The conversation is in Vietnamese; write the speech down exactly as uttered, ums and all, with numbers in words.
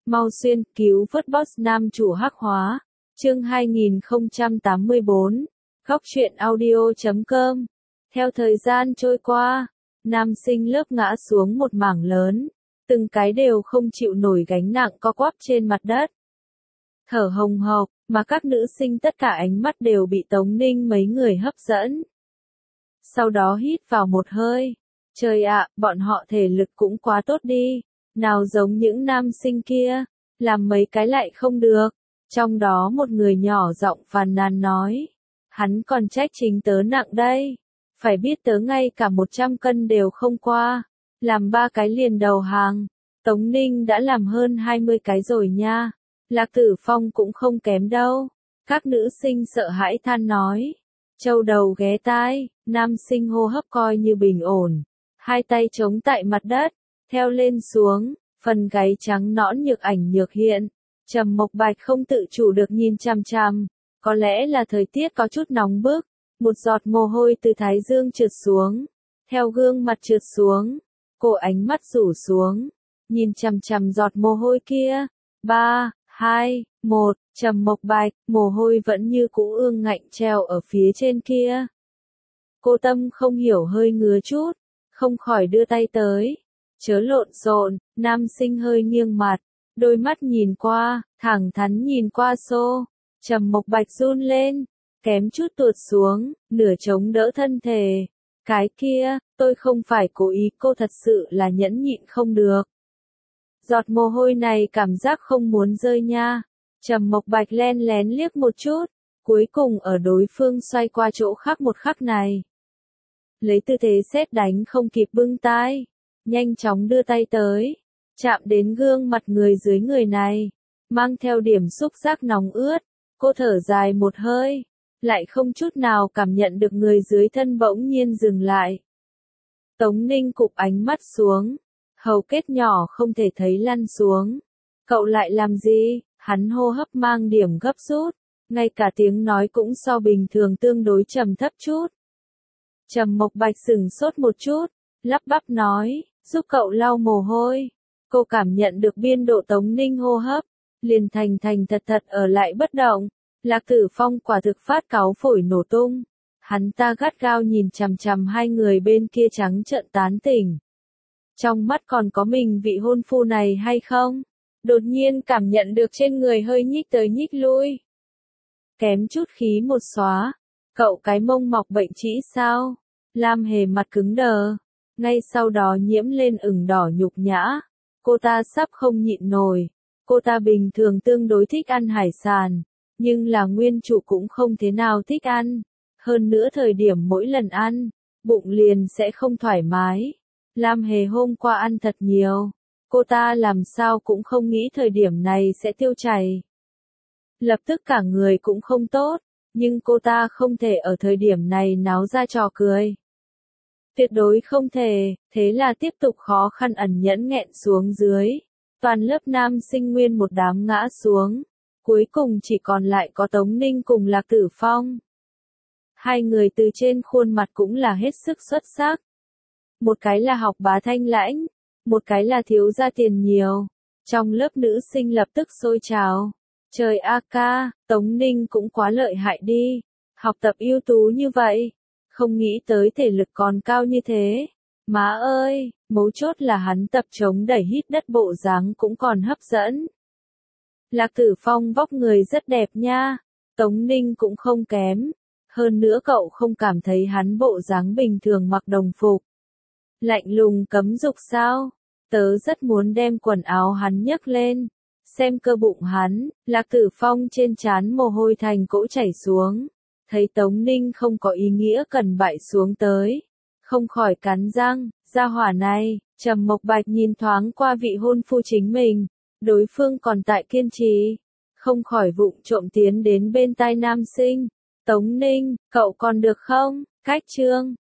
Mau xuyên, cứu vớt boss nam chủ hắc hóa. Chương hai nghìn không trăm tám mươi bốn. Góc truyện audio chấm com. Theo thời gian trôi qua, nam sinh lớp ngã xuống một mảng lớn, từng cái đều không chịu nổi gánh nặng co quắp trên mặt đất. Thở hồng hộc, mà các nữ sinh tất cả ánh mắt đều bị Tống Ninh mấy người hấp dẫn. Sau đó hít vào một hơi. Trời ạ, bọn họ thể lực cũng quá tốt đi. Nào giống những nam sinh kia, làm mấy cái lại không được. Trong đó một người nhỏ giọng phàn nàn nói. Hắn còn trách chính tớ nặng đây. Phải biết tớ ngay cả một trăm cân đều không qua. Làm ba cái liền đầu hàng. Tống Ninh đã làm hơn hai mươi cái rồi nha. Lạc Tử Phong cũng không kém đâu. Các nữ sinh sợ hãi than nói. Châu đầu ghé tai, nam sinh hô hấp coi như bình ổn. Hai tay chống tại mặt đất, theo lên xuống, phần gáy trắng nõn nhược ảnh nhược hiện. Trầm Mộc Bạch không tự chủ được nhìn chằm chằm. Có lẽ là thời tiết có chút nóng bức. Một giọt mồ hôi từ thái dương trượt xuống. Theo gương mặt trượt xuống. Cô ánh mắt rủ xuống. Nhìn chằm chằm giọt mồ hôi kia. Ba, hai, một, Trầm Mộc Bạch, mồ hôi vẫn như cũ ương ngạnh treo ở phía trên kia. Cô tâm không hiểu hơi ngứa chút. Không khỏi đưa tay tới. Chớ lộn xộn, nam sinh hơi nghiêng mặt. Đôi mắt nhìn qua, thẳng thắn nhìn qua xô. Trầm Mộc Bạch run lên. Kém chút tuột xuống, nửa chống đỡ thân thể. Cái kia, tôi không phải cố ý, cô thật sự là nhẫn nhịn không được. Giọt mồ hôi này cảm giác không muốn rơi nha. Trầm Mộc Bạch len lén liếc một chút. Cuối cùng ở đối phương xoay qua chỗ khác một khắc này. Lấy tư thế sét đánh không kịp bưng tai. Nhanh chóng đưa tay tới. Chạm đến gương mặt người dưới người này. Mang theo điểm xúc giác nóng ướt. Cô thở dài một hơi. Lại không chút nào cảm nhận được người dưới thân bỗng nhiên dừng lại. Tống Ninh cụp ánh mắt xuống. Hầu kết nhỏ không thể thấy lăn xuống. Cậu lại làm gì? Hắn hô hấp mang điểm gấp rút. Ngay cả tiếng nói cũng so bình thường tương đối trầm thấp chút. Trầm Mộc Bạch sửng sốt một chút. Lắp bắp nói, giúp cậu lau mồ hôi. Cô cảm nhận được biên độ Tống Ninh hô hấp. Liền thành thành thật thật ở lại bất động. Lạc Tử Phong quả thực phát cáu phổi nổ tung. Hắn ta gắt gao nhìn chằm chằm hai người bên kia trắng trợn tán tỉnh. Trong mắt còn có mình vị hôn phu này hay không? Đột nhiên cảm nhận được trên người hơi nhích tới nhích lui. Kém chút khí một xóa. Cậu cái mông mọc bệnh trĩ sao? Lam Hề mặt cứng đờ. Ngay sau đó nhiễm lên ửng đỏ nhục nhã. Cô ta sắp không nhịn nổi. Cô ta bình thường tương đối thích ăn hải sản. Nhưng là nguyên chủ cũng không thế nào thích ăn. Hơn nữa thời điểm mỗi lần ăn, bụng liền sẽ không thoải mái. Lam Hề hôm qua ăn thật nhiều. Cô ta làm sao cũng không nghĩ thời điểm này sẽ tiêu chảy. Lập tức cả người cũng không tốt. Nhưng cô ta không thể ở thời điểm này náo ra trò cười. Tuyệt đối không thể, thế là tiếp tục khó khăn ẩn nhẫn nghẹn xuống dưới. Toàn lớp nam sinh nguyên một đám ngã xuống. Cuối cùng chỉ còn lại có Tống Ninh cùng Lạc Tử Phong. Hai người từ trên khuôn mặt cũng là hết sức xuất sắc. Một cái là học bá thanh lãnh, một cái là thiếu gia tiền nhiều. Trong lớp nữ sinh lập tức sôi trào. Trời a ca, Tống Ninh cũng quá lợi hại đi. Học tập ưu tú như vậy. Không nghĩ tới thể lực còn cao như thế. Má ơi, mấu chốt là hắn tập chống đẩy hít đất bộ dáng cũng còn hấp dẫn. Lạc Tử Phong vóc người rất đẹp nha. Tống Ninh cũng không kém. Hơn nữa cậu không cảm thấy hắn bộ dáng bình thường mặc đồng phục. Lạnh lùng cấm dục sao? Tớ rất muốn đem quần áo hắn nhấc lên. Xem cơ bụng hắn. Lạc Tử Phong trên trán mồ hôi thành cỗ chảy xuống. Thấy Tống Ninh không có ý nghĩa cần bại xuống tới. Không khỏi cắn răng. Gia hỏa này. Trầm Mộc Bạch nhìn thoáng qua vị hôn phu chính mình. Đối phương còn tại kiên trì. Không khỏi vụng trộm tiến đến bên tai nam sinh. Tống Ninh, cậu còn được không? Cách chương.